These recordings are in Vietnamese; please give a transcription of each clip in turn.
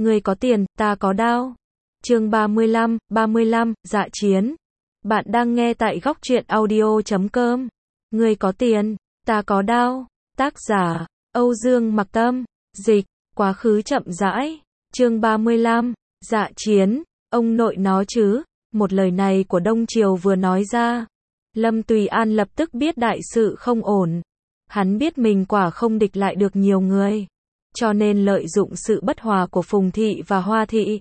Ngươi có tiền, ta có đao. Chương 35, dạ chiến. Bạn đang nghe tại góc truyện audio.com. Ngươi có tiền, ta có đao. Tác giả, Âu Dương Mặc Tâm. Dịch, quá khứ chậm rãi. Chương 35, dạ chiến. Ông nội nó chứ. Một lời này của Đông Triều vừa nói ra, Lâm Tùy An lập tức biết đại sự không ổn. Hắn biết mình quả không địch lại được nhiều người, cho nên lợi dụng sự bất hòa của Phùng Thị và Hoa Thị,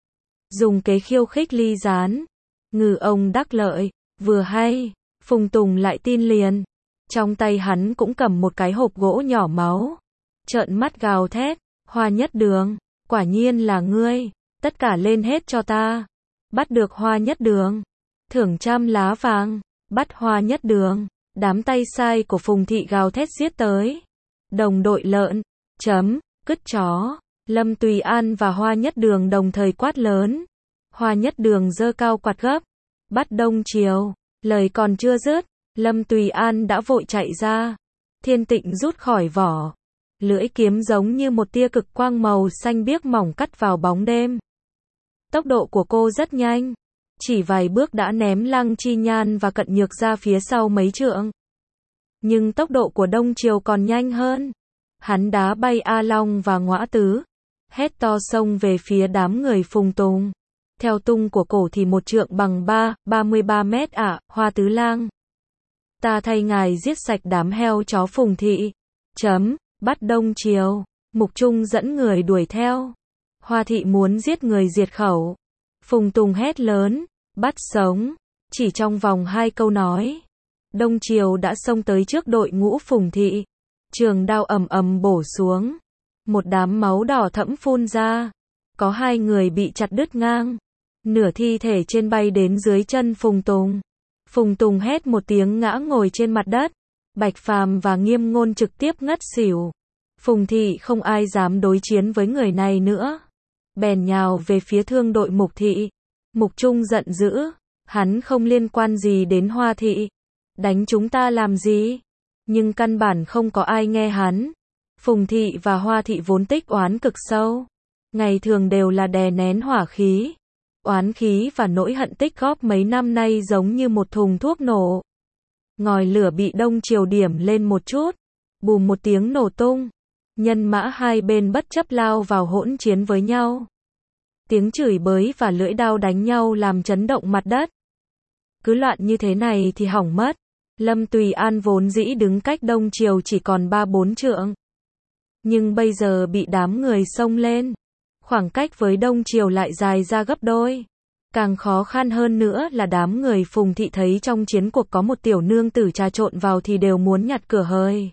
dùng kế khiêu khích ly gián. Ngư ông đắc lợi, vừa hay, Phùng Tùng lại tin liền. Trong tay hắn cũng cầm một cái hộp gỗ nhỏ máu, trợn mắt gào thét, Hoa Nhất Đường, quả nhiên là ngươi, tất cả lên hết cho ta. Bắt được Hoa Nhất Đường, thưởng 100 lá vàng. Bắt Hoa Nhất Đường. Đám tay sai của Phùng Thị gào thét giết tới. Đồng đội lợn, cứt chó. Lâm Tùy An và Hoa Nhất Đường đồng thời quát lớn. Hoa Nhất Đường giơ cao quạt gấp. Bắt Đông Triều. Lời còn chưa dứt, Lâm Tùy An đã vội chạy ra. Thiên Tịnh rút khỏi vỏ. Lưỡi kiếm giống như một tia cực quang màu xanh biếc mỏng cắt vào bóng đêm. Tốc độ của cô rất nhanh. Chỉ vài bước đã ném Lăng Chi Nhan và Cận Nhược ra phía sau mấy trượng. Nhưng tốc độ của Đông Triều còn nhanh hơn. Hắn đá bay A Long và Ngõa Tứ, hét to xông về phía đám người Phùng Tùng. Theo tung của cổ thì 1 trượng bằng 33 mét ạ, Hoa Tứ Lang. Ta thay ngài giết sạch đám heo chó Phùng Thị. Bắt Đông Triều. Mục Trung dẫn người đuổi theo. Hoa Thị muốn giết người diệt khẩu. Phùng Tùng hét lớn, bắt sống. Chỉ trong vòng 2 câu nói, Đông Triều đã xông tới trước đội ngũ Phùng Thị. Trường đao ầm ầm bổ xuống. Một đám máu đỏ thẫm phun ra. Có 2 người bị chặt đứt ngang. Nửa thi thể trên bay đến dưới chân Phùng Tùng. Phùng Tùng hét một tiếng ngã ngồi trên mặt đất. Bạch Phàm và Nghiêm Ngôn trực tiếp ngất xỉu. Phùng Thị không ai dám đối chiến với người này nữa, bèn nhào về phía thương đội Mục Thị. Mục Trung giận dữ, hắn không liên quan gì đến Hoa Thị. Đánh chúng ta làm gì? Nhưng căn bản không có ai nghe hắn. Phùng Thị và Hoa Thị vốn tích oán cực sâu. Ngày thường đều là đè nén hỏa khí. Oán khí và nỗi hận tích góp mấy năm nay giống như một thùng thuốc nổ. Ngòi lửa bị Đông Triều điểm lên một chút. Bùm một tiếng nổ tung. Nhân mã hai bên bất chấp lao vào hỗn chiến với nhau. Tiếng chửi bới và lưỡi đao đánh nhau làm chấn động mặt đất. Cứ loạn như thế này thì hỏng mất. Lâm Tùy An vốn dĩ đứng cách Đông Triều chỉ còn 3-4 trượng. Nhưng bây giờ bị đám người xông lên. Khoảng cách với Đông Triều lại dài ra gấp đôi. Càng khó khăn hơn nữa là đám người Phùng Thị thấy trong chiến cuộc có một tiểu nương tử trà trộn vào thì đều muốn nhặt cửa hời.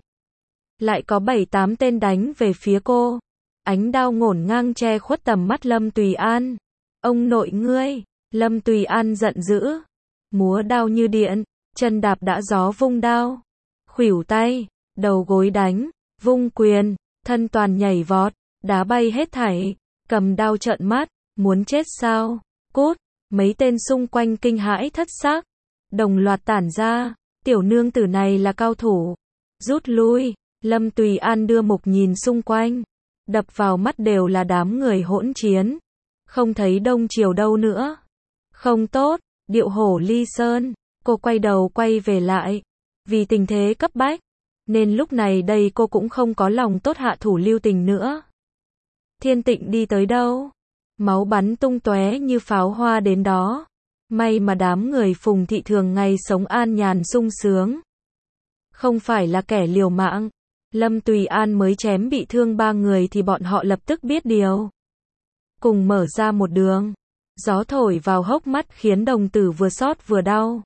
Lại có 7-8 tên đánh về phía cô. Ánh đao ngổn ngang che khuất tầm mắt Lâm Tùy An. Ông nội ngươi! Lâm Tùy An giận dữ. Múa đao như điện, chân đạp đã gió vung đao. Khuỷu tay, đầu gối đánh, vung quyền, thân toàn nhảy vọt, đá bay hết thảy. Cầm đao trợn mắt, muốn chết sao? Cút! Mấy tên xung quanh kinh hãi thất xác. Đồng loạt tản ra. Tiểu nương tử này là cao thủ. Rút lui! Lâm Tùy An đưa mục nhìn xung quanh. Đập vào mắt đều là đám người hỗn chiến. Không thấy Đông Triều đâu nữa. Không tốt, điệu hổ ly sơn. Cô quay đầu quay về lại. Vì tình thế cấp bách, nên lúc này đây cô cũng không có lòng tốt hạ thủ lưu tình nữa. Thiên Tịnh đi tới đâu? Máu bắn tung tóe như pháo hoa đến đó. May mà đám người Phùng Thị thường ngày sống an nhàn sung sướng. Không phải là kẻ liều mạng. Lâm Tùy An mới chém bị thương 3 người thì bọn họ lập tức biết điều. Cùng mở ra một đường. Gió thổi vào hốc mắt khiến đồng tử vừa xót vừa đau.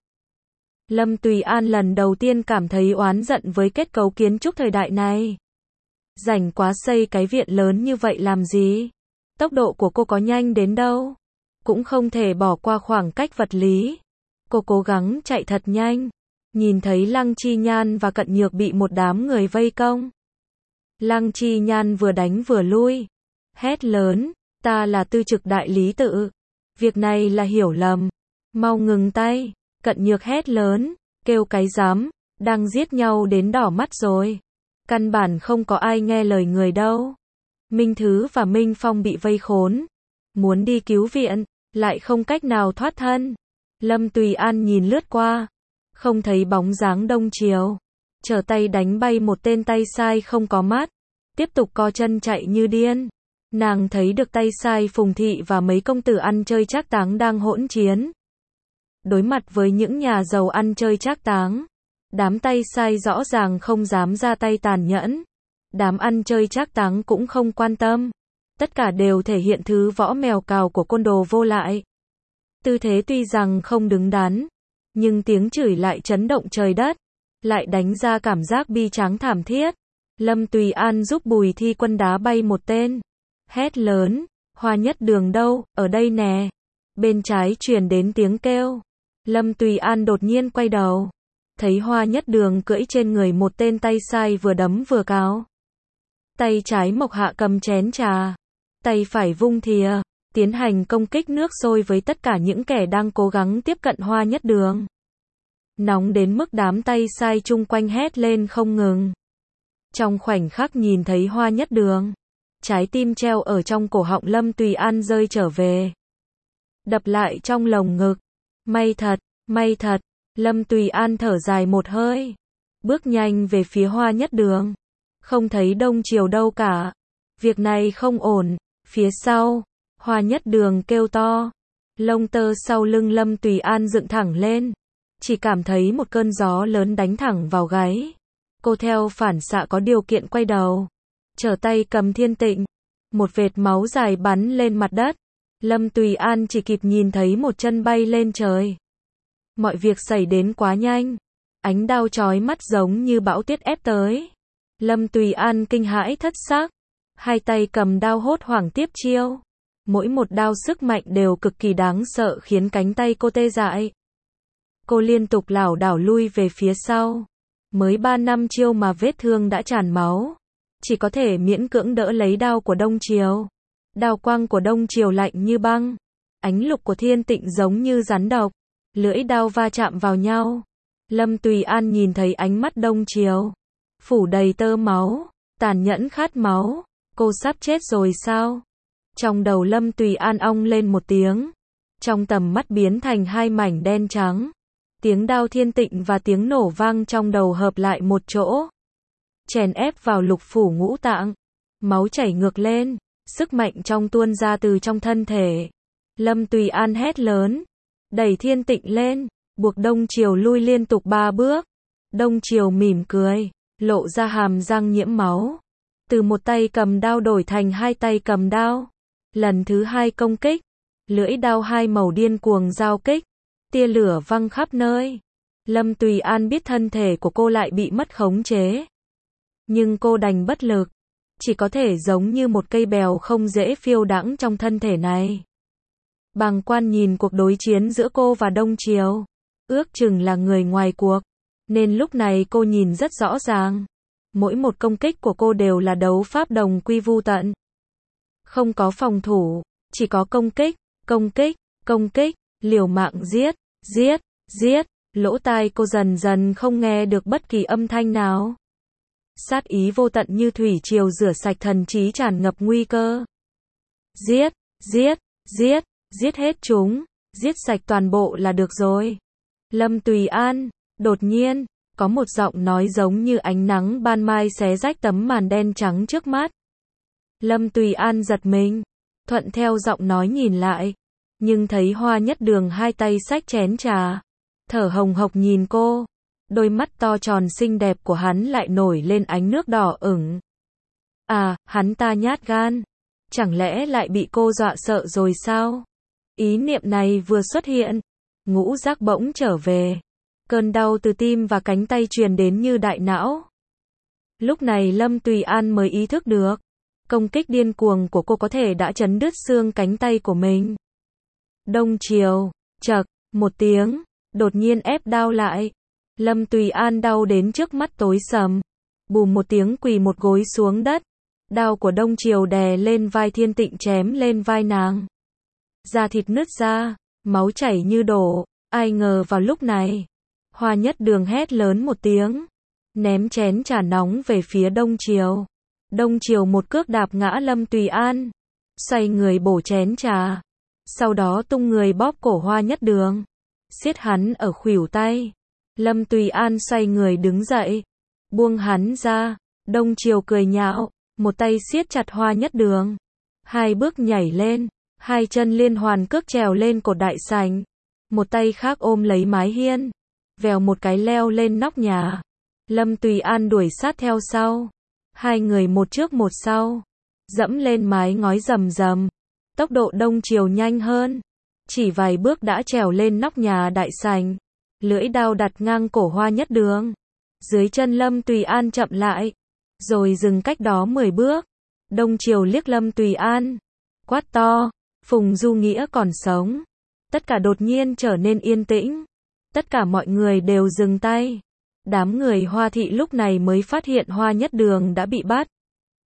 Lâm Tùy An lần đầu tiên cảm thấy oán giận với kết cấu kiến trúc thời đại này. Rảnh quá xây cái viện lớn như vậy làm gì? Tốc độ của cô có nhanh đến đâu? Cũng không thể bỏ qua khoảng cách vật lý. Cô cố gắng chạy thật nhanh. Nhìn thấy Lăng Chi Nhan và Cận Nhược bị một đám người vây công. Lăng Chi Nhan vừa đánh vừa lui. Hét lớn, ta là tư trực đại lý tự. Việc này là hiểu lầm. Mau ngừng tay. Cận Nhược hét lớn, kêu cái dám, đang giết nhau đến đỏ mắt rồi. Căn bản không có ai nghe lời người đâu. Minh Thứ và Minh Phong bị vây khốn. Muốn đi cứu viện, lại không cách nào thoát thân. Lâm Tùy An nhìn lướt qua. Không thấy bóng dáng Đông Triều. Trở tay đánh bay một tên tay sai không có mắt. Tiếp tục co chân chạy như điên. Nàng thấy được tay sai Phùng Thị và mấy công tử ăn chơi trác táng đang hỗn chiến. Đối mặt với những nhà giàu ăn chơi trác táng, đám tay sai rõ ràng không dám ra tay tàn nhẫn. Đám ăn chơi trác táng cũng không quan tâm. Tất cả đều thể hiện thứ võ mèo cào của côn đồ vô lại. Tư thế tuy rằng không đứng đắn, nhưng tiếng chửi lại chấn động trời đất, lại đánh ra cảm giác bi tráng thảm thiết. Lâm Tùy An giúp Bùi Thi Quân đá bay một tên. Hét lớn, Hoa Nhất Đường đâu, ở đây nè. Bên trái truyền đến tiếng kêu. Lâm Tùy An đột nhiên quay đầu. Thấy Hoa Nhất Đường cưỡi trên người một tên tay sai vừa đấm vừa cào. Tay trái Mộc Hạ cầm chén trà. Tay phải vung thìa, tiến hành công kích nước sôi với tất cả những kẻ đang cố gắng tiếp cận Hoa Nhất Đường. Nóng đến mức đám tay sai chung quanh hét lên không ngừng. Trong khoảnh khắc nhìn thấy Hoa Nhất Đường, trái tim treo ở trong cổ họng Lâm Tùy An rơi trở về. Đập lại trong lồng ngực. May thật, Lâm Tùy An thở dài một hơi. Bước nhanh về phía Hoa Nhất Đường. Không thấy Đông Triều đâu cả. Việc này không ổn. Phía sau, Hoa Nhất Đường kêu to. Lông tơ sau lưng Lâm Tùy An dựng thẳng lên. Chỉ cảm thấy một cơn gió lớn đánh thẳng vào gáy. Cô theo phản xạ có điều kiện quay đầu. Trở tay cầm thiên tịnh. Một vệt máu dài bắn lên mặt đất. Lâm Tùy An chỉ kịp nhìn thấy một chân bay lên trời. Mọi việc xảy đến quá nhanh. Ánh đao chói mắt giống như bão tuyết ép tới. Lâm Tùy An kinh hãi thất xác. Hai tay cầm đao hốt hoảng tiếp chiêu. Mỗi một đao sức mạnh đều cực kỳ đáng sợ khiến cánh tay cô tê dại. Cô liên tục lảo đảo lui về phía sau. Mới 3 năm chiêu mà vết thương đã tràn máu. Chỉ có thể miễn cưỡng đỡ lấy đao của Đông Triều. Đao quang của Đông Triều lạnh như băng. Ánh lục của thiên tịnh giống như rắn độc. Lưỡi đao va chạm vào nhau. Lâm Tùy An nhìn thấy ánh mắt Đông Triều. Phủ đầy tơ máu. Tàn nhẫn khát máu. Cô sắp chết rồi sao? Trong đầu Lâm Tùy An ong lên một tiếng. Trong tầm mắt biến thành hai mảnh đen trắng. Tiếng đao thiên tịnh và tiếng nổ vang trong đầu hợp lại một chỗ. Chèn ép vào lục phủ ngũ tạng. Máu chảy ngược lên. Sức mạnh trong tuôn ra từ trong thân thể. Lâm Tùy An hét lớn. Đẩy thiên tịnh lên. Buộc Đông Triều lui liên tục 3 bước. Đông Triều mỉm cười. Lộ ra hàm răng nhiễm máu. Từ một tay cầm đao đổi thành hai tay cầm đao. Lần thứ hai công kích. Lưỡi đao hai màu điên cuồng giao kích. Tia lửa văng khắp nơi. Lâm Tùy An biết thân thể của cô lại bị mất khống chế. Nhưng cô đành bất lực. Chỉ có thể giống như một cây bèo không dễ phiêu đãng trong thân thể này. Bàng quan nhìn cuộc đối chiến giữa cô và Đông Triều. Ước chừng là người ngoài cuộc. Nên lúc này cô nhìn rất rõ ràng. Mỗi một công kích của cô đều là đấu pháp đồng quy vu tận. Không có phòng thủ. Chỉ có công kích, liều mạng giết. Lỗ tai cô dần dần không nghe được bất kỳ âm thanh nào. Sát ý vô tận như thủy triều rửa sạch thần trí tràn ngập nguy cơ. Giết hết chúng, giết sạch toàn bộ là được rồi. Lâm Tùy An, đột nhiên, có một giọng nói giống như ánh nắng ban mai xé rách tấm màn đen trắng trước mắt. Lâm Tùy An giật mình, thuận theo giọng nói nhìn lại, nhưng thấy Hoa Nhất Đường hai tay xách chén trà, thở hồng hộc nhìn cô. Đôi mắt to tròn xinh đẹp của hắn lại nổi lên ánh nước đỏ ửng. À, hắn ta nhát gan. Chẳng lẽ lại bị cô dọa sợ rồi sao? Ý niệm này vừa xuất hiện, ngũ giác bỗng trở về. Cơn đau từ tim và cánh tay truyền đến như đại não. Lúc này Lâm Tùy An mới ý thức được. Công kích điên cuồng của cô có thể đã chấn đứt xương cánh tay của mình. Đông Triều, chậc, một tiếng, đột nhiên ép đao lại. Lâm Tùy An đau đến trước mắt tối sầm. Bùm một tiếng quỳ một gối xuống đất. Đao của Đông Triều đè lên vai thiên tịnh chém lên vai nàng. Da thịt nứt ra, máu chảy như đổ. Ai ngờ vào lúc này, Hoa Nhất Đường hét lớn một tiếng. Ném chén trà nóng về phía Đông Triều. Đông Triều một cước đạp ngã Lâm Tùy An, xoay người bổ chén trà, sau đó tung người bóp cổ Hoa Nhất Đường, siết hắn ở khuỷu tay. Lâm Tùy An xoay người đứng dậy, buông hắn ra. Đông Triều cười nhạo, một tay siết chặt Hoa Nhất Đường, hai bước nhảy lên, hai chân liên hoàn cước trèo lên cột đại sảnh, một tay khác ôm lấy mái hiên, vèo một cái leo lên nóc nhà. Lâm Tùy An đuổi sát theo sau, hai người một trước một sau, dẫm lên mái ngói rầm rầm. Tốc độ Đông Triều nhanh hơn, chỉ vài bước đã trèo lên nóc nhà đại sảnh, lưỡi đao đặt ngang cổ Hoa Nhất Đường. Dưới chân Lâm Tùy An chậm lại, rồi dừng cách đó 10 bước. Đông Triều liếc Lâm Tùy An, quát to, Phùng Du Nghĩa còn sống. Tất cả đột nhiên trở nên yên tĩnh. Tất cả mọi người đều dừng tay. Đám người Hoa thị lúc này mới phát hiện Hoa Nhất Đường đã bị bắt.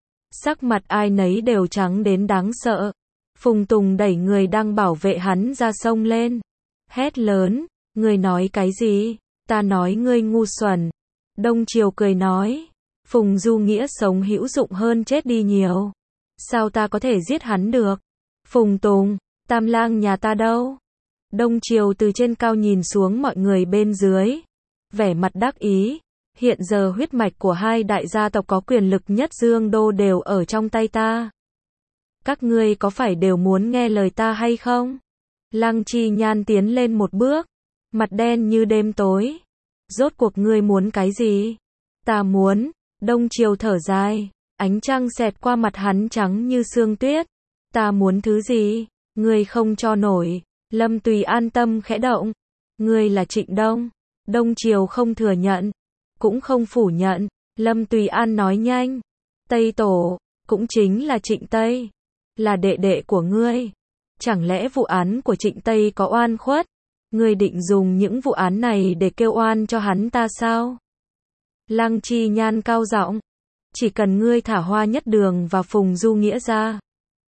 Sắc mặt ai nấy đều trắng đến đáng sợ. Phùng Tùng đẩy người đang bảo vệ hắn ra sông lên, hét lớn, ngươi nói cái gì? Ta nói ngươi ngu xuẩn. Đông Triều cười nói, Phùng Du Nghĩa sống hữu dụng hơn chết đi nhiều. Sao ta có thể giết hắn được? Phùng Tùng, Tam Lang nhà ta đâu? Đông Triều từ trên cao nhìn xuống mọi người bên dưới, vẻ mặt đắc ý. Hiện giờ huyết mạch của hai đại gia tộc có quyền lực nhất Dương Đô đều ở trong tay ta. Các ngươi có phải đều muốn nghe lời ta hay không? Lăng Chi Nhan tiến lên một bước, mặt đen như đêm tối. Rốt cuộc ngươi muốn cái gì? Ta muốn. Đông Triều thở dài, ánh trăng xẹt qua mặt hắn trắng như sương tuyết. Ta muốn thứ gì? Ngươi không cho nổi. Lâm Tùy An tâm khẽ động. Ngươi là Trịnh Đông. Đông Triều không thừa nhận, cũng không phủ nhận. Lâm Tùy An nói nhanh. Tây Tổ, cũng chính là Trịnh Tây, là đệ đệ của ngươi. Chẳng lẽ vụ án của Trịnh Tây có oan khuất? Ngươi định dùng những vụ án này để kêu oan cho hắn ta sao? Lăng Chi Nhan cao giọng, chỉ cần ngươi thả Hoa Nhất Đường và Phùng Du Nghĩa ra,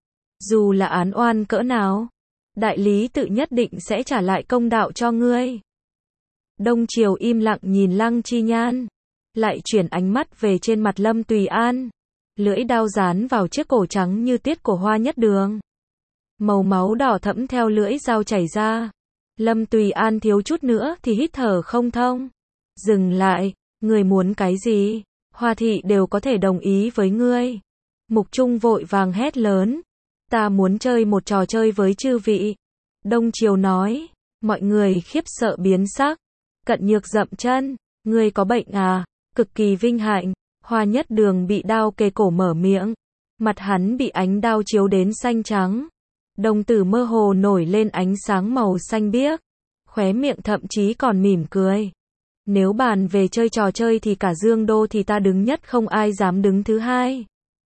dù là án oan cỡ nào, đại lý tự nhất định sẽ trả lại công đạo cho ngươi. Đông Triều im lặng nhìn Lăng Chi Nhan, lại chuyển ánh mắt về trên mặt Lâm Tùy An, lưỡi đao dán vào chiếc cổ trắng như tiết của Hoa Nhất Đường. Màu máu đỏ thẫm theo lưỡi dao chảy ra. Lâm Tùy An thiếu chút nữa thì hít thở không thông. Dừng lại, ngươi muốn cái gì? Hoa thị đều có thể đồng ý với ngươi. Mục Trung vội vàng hét lớn, ta muốn chơi một trò chơi với chư vị. Đông Triều nói, mọi người khiếp sợ biến sắc. Cận Nhược dậm chân, ngươi có bệnh à? Cực kỳ vinh hạnh. Hoa Nhất Đường bị đao kề cổ mở miệng, mặt hắn bị ánh đao chiếu đến xanh trắng, đồng tử mơ hồ nổi lên ánh sáng màu xanh biếc, khóe miệng thậm chí còn mỉm cười. Nếu bàn về chơi trò chơi thì cả Dương Đô thì ta đứng nhất, không ai dám đứng thứ hai.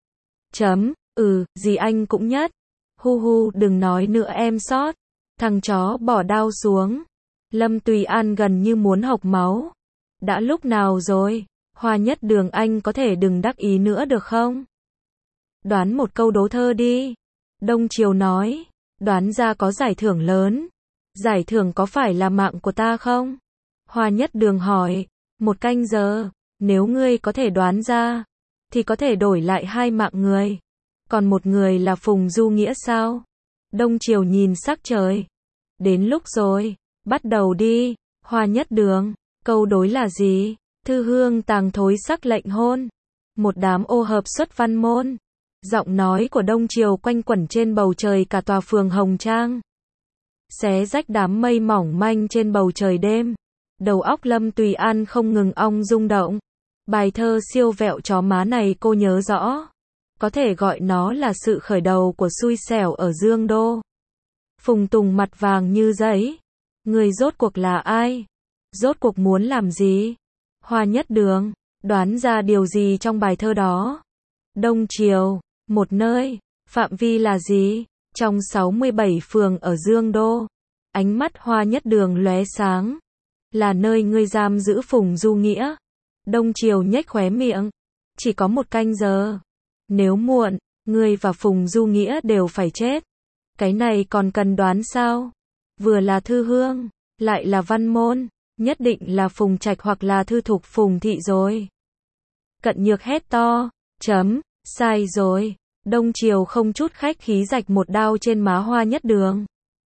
Gì anh cũng nhất. Hu hu, đừng nói nữa em sót. Thằng chó bỏ đao xuống. Lâm Tùy An gần như muốn hộc máu. Đã lúc nào rồi? Hoa Nhất Đường, anh có thể đừng đắc ý nữa được không? Đoán một câu đố thơ đi. Đông Triều nói, đoán ra có giải thưởng lớn. Giải thưởng có phải là mạng của ta không? Hoa Nhất Đường hỏi, 1 canh giờ, nếu ngươi có thể đoán ra, thì có thể đổi lại 2 mạng người. Còn một người là Phùng Du Nghĩa sao? Đông Triều nhìn sắc trời. Đến lúc rồi, bắt đầu đi. Hoa Nhất Đường, câu đối là gì? Thư hương tàng thối sắc lệnh hôn. Một đám ô hợp xuất văn môn. Giọng nói của Đông Triều quanh quẩn trên bầu trời cả tòa phường Hồng Trang, xé rách đám mây mỏng manh trên bầu trời đêm. Đầu óc Lâm Tùy An không ngừng ong rung động. Bài thơ siêu vẹo chó má này cô nhớ rõ. Có thể gọi nó là sự khởi đầu của xui xẻo ở Dương Đô. Phùng Tùng mặt vàng như giấy. Người rốt cuộc là ai? Rốt cuộc muốn làm gì? Hoa Nhất Đường, đoán ra điều gì trong bài thơ đó? Đông Triều, một nơi, phạm vi là gì? Trong 67 phường ở Dương Đô. Ánh mắt Hoa Nhất Đường lóe sáng. Là nơi ngươi giam giữ Phùng Du Nghĩa. Đông Triều nhếch khóe miệng. Chỉ có 1 canh giờ. Nếu muộn, ngươi và Phùng Du Nghĩa đều phải chết. Cái này còn cần đoán sao? Vừa là Thư Hương, lại là văn môn, nhất định là Phùng Trạch hoặc là Thư Thục Phùng Thị rồi. Cận Nhược hét to, Sai rồi. Đông Triều không chút khách khí rạch một đao trên má Hoa Nhất Đường.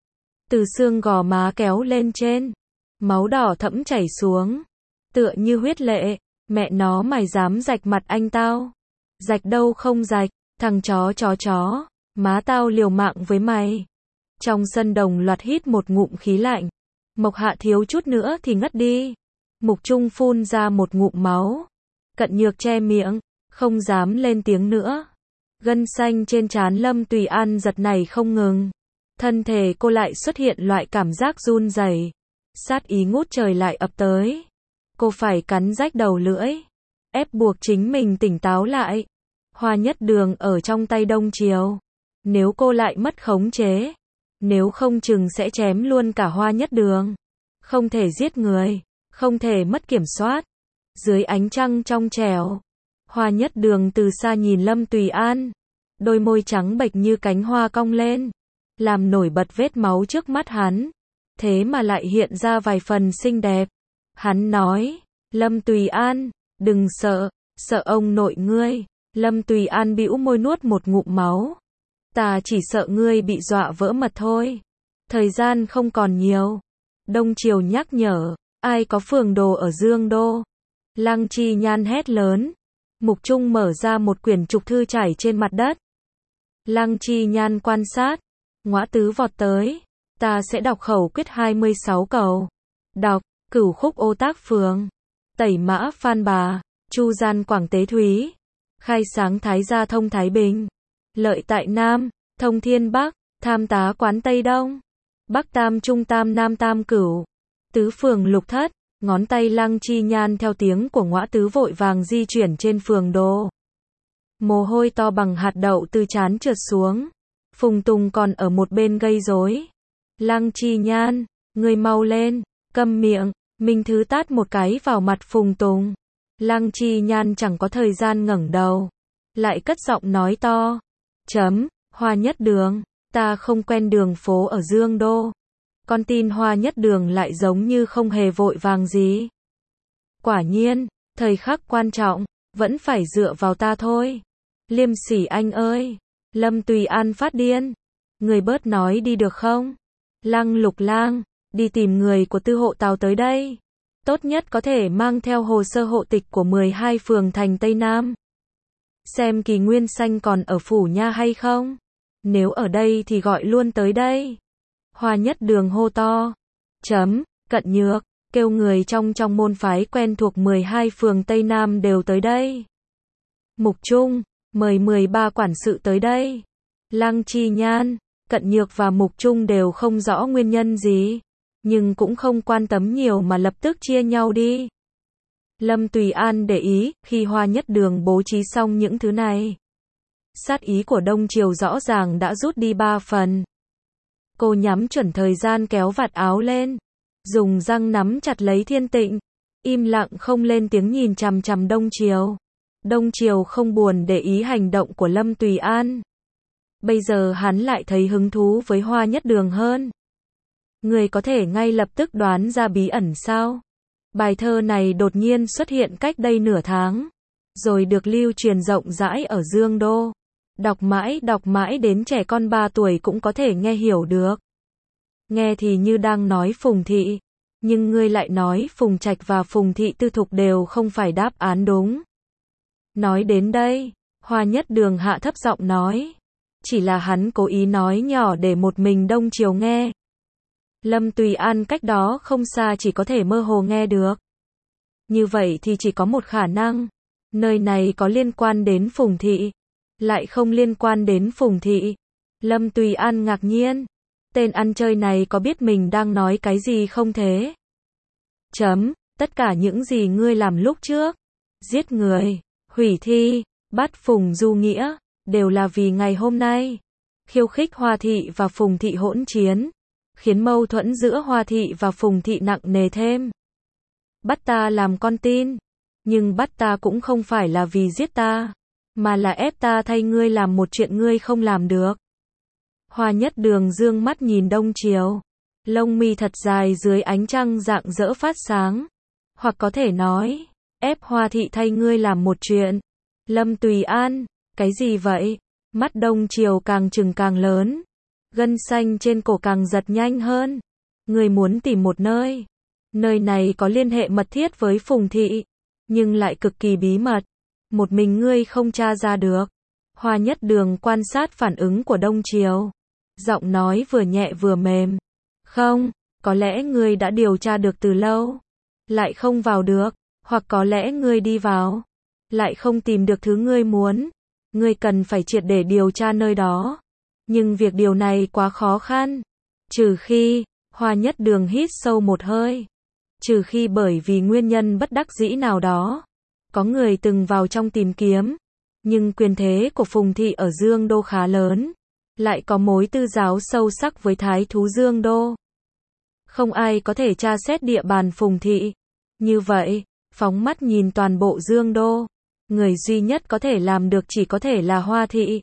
Từ xương gò má kéo lên trên. Máu đỏ thẫm chảy xuống. Tựa như huyết lệ. Mẹ nó mày dám rạch mặt anh tao. Rạch đâu không rạch. Thằng chó. Má tao liều mạng với mày. Trong sân đồng loạt hít một ngụm khí lạnh. Mộc Hạ thiếu chút nữa thì ngất đi. Mục Trung phun ra một ngụm máu. Cận Nhược che miệng, không dám lên tiếng nữa. Gân xanh trên trán Lâm Tùy An giật nảy không ngừng. Thân thể cô lại xuất hiện loại cảm giác run rẩy. Sát ý ngút trời lại ập tới. Cô phải cắn rách đầu lưỡi. Ép buộc chính mình tỉnh táo lại. Hoa Nhất Đường ở trong tay Đông Triều. Nếu cô lại mất khống chế. Nếu không chừng sẽ chém luôn cả Hoa Nhất Đường. Không thể giết người. Không thể mất kiểm soát. Dưới ánh trăng trong trẻo. Hoa Nhất Đường từ xa nhìn Lâm Tùy An. Đôi môi trắng bệch như cánh hoa cong lên. Làm nổi bật vết máu trước mắt hắn. Thế mà lại hiện ra vài phần xinh đẹp. Hắn nói. Lâm Tùy An, đừng sợ. Sợ ông nội ngươi. Lâm Tùy An bĩu môi nuốt một ngụm máu. Ta chỉ sợ ngươi bị dọa vỡ mật thôi. Thời gian không còn nhiều. Đông Triều nhắc nhở. Ai có phường đồ ở Dương Đô? Lăng Chi Nhan hét lớn. Mục Trung mở ra một quyển trục thư trải trên mặt đất. Lăng Chi Nhan quan sát. Ngõa Tứ vọt tới. Ta sẽ đọc khẩu quyết 26 cầu. Đọc. Cửu khúc ô tác phường. Tẩy mã Phan Bà. Chu gian Quảng Tế Thúy. Khai sáng Thái Gia thông Thái Bình. Lợi tại Nam. Thông Thiên Bắc. Tham tá quán Tây Đông. Bắc Tam Trung Tam Nam Tam Cửu. Tứ phường lục thất. Ngón tay Lăng Chi Nhan theo tiếng của Ngõa Tứ vội vàng di chuyển trên phường đồ. Mồ hôi to bằng hạt đậu từ trán trượt xuống. Phùng Tùng còn ở một bên gây rối. Lăng Chi Nhan, ngươi mau lên, câm miệng. Minh Thứ tát một cái vào mặt Phùng Tùng. Lăng Chi Nhan chẳng có thời gian ngẩng đầu. Lại cất giọng nói to. Hoa Nhất Đường, ta không quen đường phố ở Dương Đô. Con tin Hoa Nhất Đường lại giống như không hề vội vàng gì. Quả nhiên, thời khắc quan trọng, vẫn phải dựa vào ta thôi. Liêm Sỉ anh ơi. Lâm Tùy An phát điên. Người bớt nói đi được không? Lăng Lục Lang, đi tìm người của Tư Hộ Tào tới đây. Tốt nhất có thể mang theo hồ sơ hộ tịch của 12 phường thành Tây Nam. Xem Kỳ Nguyên Xanh còn ở phủ nha hay không? Nếu ở đây thì gọi luôn tới đây. Hoa Nhất Đường hô to. Cận Nhược, kêu người trong môn phái quen thuộc 12 phường Tây Nam đều tới đây. Mục Trung, mời 13 quản sự tới đây. Lăng Chi Nhan, Cận Nhược và Mục Trung đều không rõ nguyên nhân gì, nhưng cũng không quan tâm nhiều mà lập tức chia nhau đi. Lâm Tùy An để ý, khi Hoa Nhất Đường bố trí xong những thứ này. Sát ý của Đông Triều rõ ràng đã rút đi 3 phần. Cô nhắm chuẩn thời gian kéo vạt áo lên. Dùng răng nắm chặt lấy Thiên Tịnh. Im lặng không lên tiếng nhìn chằm chằm Đông Triều. Đông Triều không buồn để ý hành động của Lâm Tùy An. Bây giờ hắn lại thấy hứng thú với Hoa Nhất Đường hơn. Người có thể ngay lập tức đoán ra bí ẩn sao? Bài thơ này đột nhiên xuất hiện cách đây nửa tháng. Rồi được lưu truyền rộng rãi ở Dương Đô. Đọc mãi đến trẻ con 3 tuổi cũng có thể nghe hiểu được. Nghe thì như đang nói Phùng Thị. Nhưng ngươi lại nói Phùng Trạch và Phùng Thị Tư Thục đều không phải đáp án đúng. Nói đến đây, Hoa Nhất Đường hạ thấp giọng nói. Chỉ là hắn cố ý nói nhỏ để một mình Đông Triều nghe. Lâm Tùy An cách đó không xa chỉ có thể mơ hồ nghe được. Như vậy thì chỉ có một khả năng. Nơi này có liên quan đến Phùng Thị. Lại không liên quan đến Phùng Thị. Lâm Tùy An ngạc nhiên. Tên ăn chơi này có biết mình đang nói cái gì không thế? Tất cả những gì ngươi làm lúc trước. Giết người, hủy thi, bắt Phùng Du Nghĩa. Đều là vì ngày hôm nay. Khiêu khích Hoa Thị và Phùng Thị hỗn chiến. Khiến mâu thuẫn giữa Hoa Thị và Phùng Thị nặng nề thêm. Bắt ta làm con tin. Nhưng bắt ta cũng không phải là vì giết ta. Mà là ép ta thay ngươi làm một chuyện ngươi không làm được. Hoa Nhất Đường dương mắt nhìn Đông Triều. Lông mi thật dài dưới ánh trăng rạng rỡ phát sáng. Hoặc có thể nói, ép Hoa Thị thay ngươi làm một chuyện. Lâm Tùy An, Cái gì vậy? Mắt Đông Triều càng trừng càng lớn. Gân xanh trên cổ càng giật nhanh hơn. Ngươi muốn tìm một nơi. Nơi này có liên hệ mật thiết với Phùng Thị, nhưng lại cực kỳ bí mật. Một mình ngươi không tra ra được. Hoa Nhất Đường quan sát phản ứng của Đông Triều. Giọng nói vừa nhẹ vừa mềm. Không, có lẽ ngươi đã điều tra được từ lâu. Lại không vào được. Hoặc có lẽ ngươi đi vào. Lại không tìm được thứ ngươi muốn. Ngươi cần phải triệt để điều tra nơi đó. Nhưng việc điều này quá khó khăn. Trừ khi, Hoa Nhất Đường hít sâu một hơi. Trừ khi bởi vì nguyên nhân bất đắc dĩ nào đó. Có người từng vào trong tìm kiếm. Nhưng quyền thế của Phùng Thị ở Dương Đô khá lớn. Lại có mối tư giáo sâu sắc với Thái thú Dương Đô. Không ai có thể tra xét địa bàn Phùng Thị. Như vậy, phóng mắt nhìn toàn bộ Dương Đô. Người duy nhất có thể làm được chỉ có thể là Hoa Thị.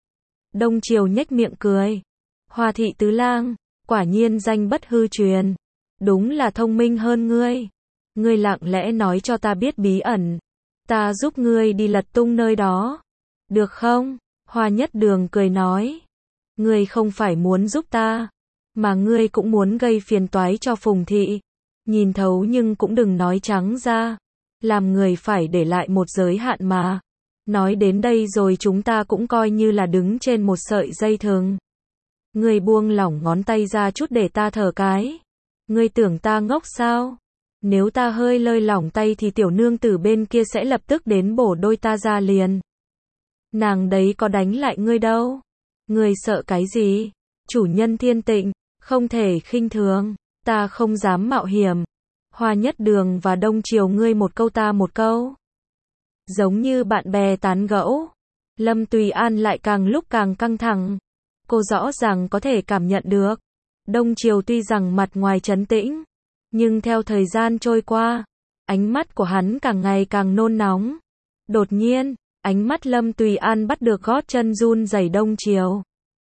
Đông Triều nhếch miệng cười. Hoa Thị tứ lang, quả nhiên danh bất hư truyền. Đúng là thông minh hơn ngươi. Ngươi lặng lẽ nói cho ta biết bí ẩn. Ta giúp ngươi đi lật tung nơi đó. Được không? Hoa Nhất Đường cười nói. Ngươi không phải muốn giúp ta, mà ngươi cũng muốn gây phiền toái cho Phùng Thị. Nhìn thấu nhưng cũng đừng nói trắng ra. Làm người phải để lại một giới hạn mà. Nói đến đây rồi chúng ta cũng coi như là đứng trên một sợi dây thừng. Ngươi buông lỏng ngón tay ra chút để ta thở cái. Ngươi tưởng ta ngốc sao? Nếu ta hơi lơi lỏng tay thì tiểu nương tử bên kia sẽ lập tức đến bổ đôi ta ra liền. Nàng đấy có đánh lại ngươi đâu. Ngươi sợ cái gì? Chủ nhân Thiên Tịnh, không thể khinh thường. Ta không dám mạo hiểm. Hoa Nhất Đường và Đông Triều ngươi một câu ta một câu. Giống như bạn bè tán gẫu. Lâm Tùy An lại càng lúc càng căng thẳng. Cô rõ ràng có thể cảm nhận được. Đông Triều tuy rằng mặt ngoài trấn tĩnh, nhưng theo thời gian trôi qua, ánh mắt của hắn càng ngày càng nôn nóng. Đột nhiên, ánh mắt Lâm Tùy An bắt được gót chân run rẩy Đông Triều.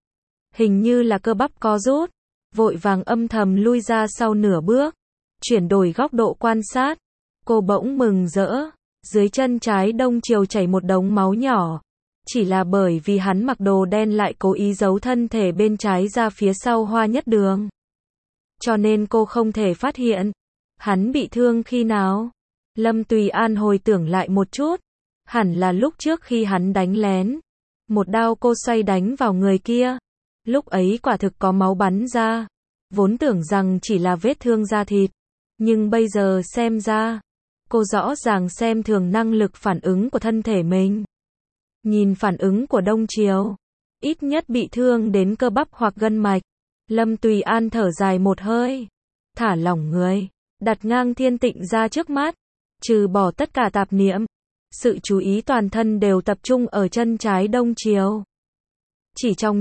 Hình như là cơ bắp co rút, vội vàng âm thầm lui ra sau nửa bước, chuyển đổi góc độ quan sát. Cô bỗng mừng rỡ, dưới chân trái Đông Triều chảy một đống máu nhỏ. Chỉ là bởi vì hắn mặc đồ đen lại cố ý giấu thân thể bên trái ra phía sau Hoa Nhất Đường. Cho nên cô không thể phát hiện. Hắn bị thương khi nào? Lâm Tùy An hồi tưởng lại một chút. Hẳn là lúc trước khi hắn đánh lén. Một đao cô xoay đánh vào người kia. Lúc ấy quả thực có máu bắn ra. Vốn tưởng rằng chỉ là vết thương da thịt. Nhưng bây giờ xem ra, cô rõ ràng xem thường năng lực phản ứng của thân thể mình. Nhìn phản ứng của Đông Triều, ít nhất bị thương đến cơ bắp hoặc gân mạch. Lâm Tùy An thở dài một hơi, thả lỏng người, đặt ngang Thiên Tịnh ra trước mắt, trừ bỏ tất cả tạp niệm, sự chú ý toàn thân đều tập trung ở chân trái Đông Triều. Chỉ trong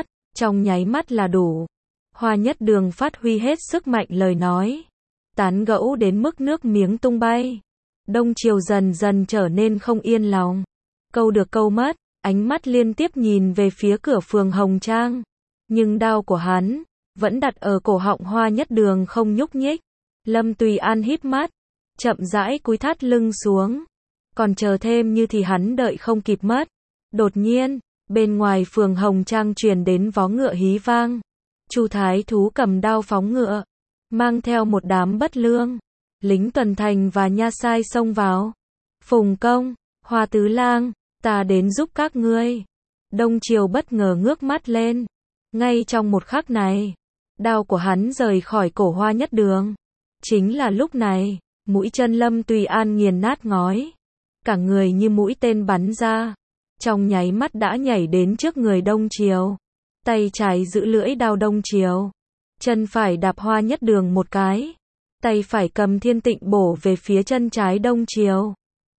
nháy mắt là đủ. Hoa Nhất Đường phát huy hết sức mạnh lời nói, tán gẫu đến mức nước miếng tung bay. Đông Triều dần dần trở nên không yên lòng. Câu được câu mất, ánh mắt liên tiếp nhìn về phía cửa phường Hồng Trang. Nhưng đao của hắn vẫn đặt ở cổ họng Hoa Nhất Đường không nhúc nhích. Lâm Tùy An híp mắt, chậm rãi cúi thắt lưng xuống. Còn chờ thêm như thì hắn đợi không kịp mất. Đột nhiên, bên ngoài phường Hồng Trang truyền đến vó ngựa hí vang. Chu thái thú cầm đao phóng ngựa, mang theo một đám bất lương, lính tuần thành và nha sai xông vào. Phùng công, Hoa tứ lang, ta đến giúp các ngươi. Đông Triều bất ngờ ngước mắt lên. Ngay trong một khắc này, đao của hắn rời khỏi cổ Hoa Nhất Đường. Chính là lúc này, mũi chân Lâm Tùy An nghiền nát ngói. Cả người như mũi tên bắn ra. Trong nháy mắt đã nhảy đến trước người Đông Triều. Tay trái giữ lưỡi đao Đông Triều. Chân phải đạp Hoa Nhất Đường một cái. Tay phải cầm Thiên Tịnh bổ về phía chân trái Đông Triều.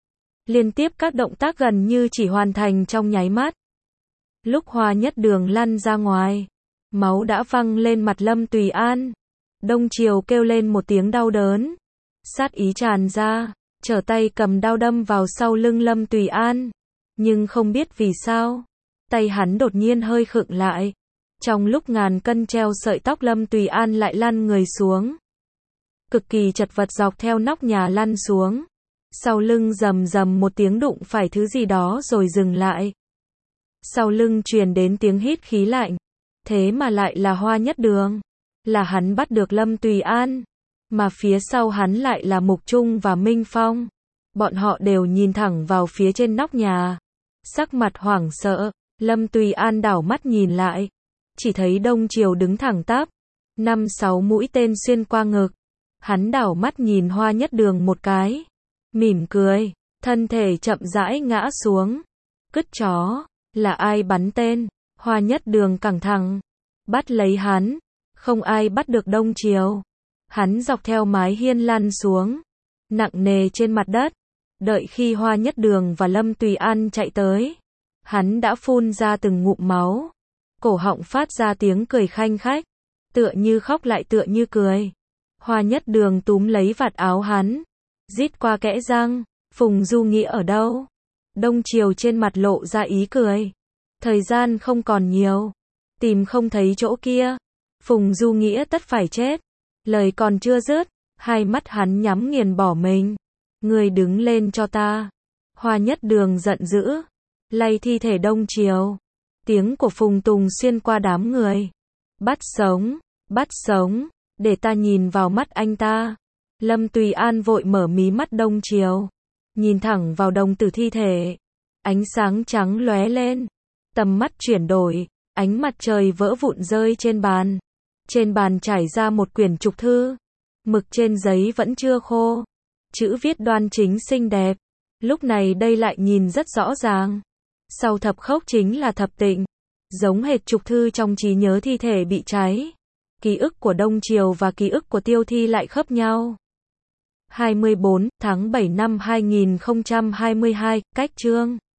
Liên tiếp các động tác gần như chỉ hoàn thành trong nháy mắt. Lúc Hoa Nhất Đường lăn ra ngoài, máu đã văng lên mặt Lâm Tùy An. Đông Triều kêu lên một tiếng đau đớn. Sát ý tràn ra, trở tay cầm đao đâm vào sau lưng Lâm Tùy An. Nhưng không biết vì sao, tay hắn đột nhiên hơi khựng lại. Trong lúc ngàn cân treo sợi tóc Lâm Tùy An lại lăn người xuống. Cực kỳ chật vật dọc theo nóc nhà lăn xuống. Sau lưng rầm rầm một tiếng đụng phải thứ gì đó rồi dừng lại. Sau lưng truyền đến tiếng hít khí lạnh. Thế mà lại là Hoa Nhất Đường. Là hắn bắt được Lâm Tùy An. Mà phía sau hắn lại là Mục Trung và Minh Phong. Bọn họ đều nhìn thẳng vào phía trên nóc nhà. Sắc mặt hoảng sợ, Lâm Tùy An đảo mắt nhìn lại. Chỉ thấy Đông Triều đứng thẳng tắp. 5-6 mũi tên xuyên qua ngực. Hắn đảo mắt nhìn Hoa Nhất Đường một cái. Mỉm cười, thân thể chậm rãi ngã xuống. Cứt chó, là ai bắn tên? Hoa Nhất Đường cẳng thẳng. Bắt lấy hắn. Không ai bắt được Đông Triều. Hắn dọc theo mái hiên lăn xuống. Nặng nề trên mặt đất. Đợi khi Hoa Nhất Đường và Lâm Tùy An chạy tới. Hắn đã phun ra từng ngụm máu. Cổ họng phát ra tiếng cười khanh khách. Tựa như khóc lại tựa như cười. Hoa Nhất Đường túm lấy vạt áo hắn. Rít qua kẽ răng. Phùng Du Nghĩa ở đâu? Đông Triều trên mặt lộ ra ý cười. Thời gian không còn nhiều. Tìm không thấy chỗ kia. Phùng Du Nghĩa tất phải chết. Lời còn chưa dứt. Hai mắt hắn nhắm nghiền bỏ mình. Người đứng lên cho ta. Hoa Nhất Đường giận dữ. Lay thi thể Đông Triều. Tiếng của Phùng Tùng xuyên qua đám người. Bắt sống. Bắt sống. Để ta nhìn vào mắt anh ta. Lâm Tùy An vội mở mí mắt Đông Triều. Nhìn thẳng vào đồng tử thi thể. Ánh sáng trắng lóe lên. Tầm mắt chuyển đổi. Ánh mặt trời vỡ vụn rơi trên bàn. Trên bàn trải ra một quyển trục thư. Mực trên giấy vẫn chưa khô. Chữ viết đoan chính xinh đẹp. Lúc này đây lại nhìn rất rõ ràng. Sau thập khốc chính là thập tịnh. Giống hệt trục thư trong trí nhớ thi thể bị cháy. Ký ức của Đông Triều và ký ức của Tiêu Thi lại khớp nhau. 24 tháng 7 năm 2022, cách chương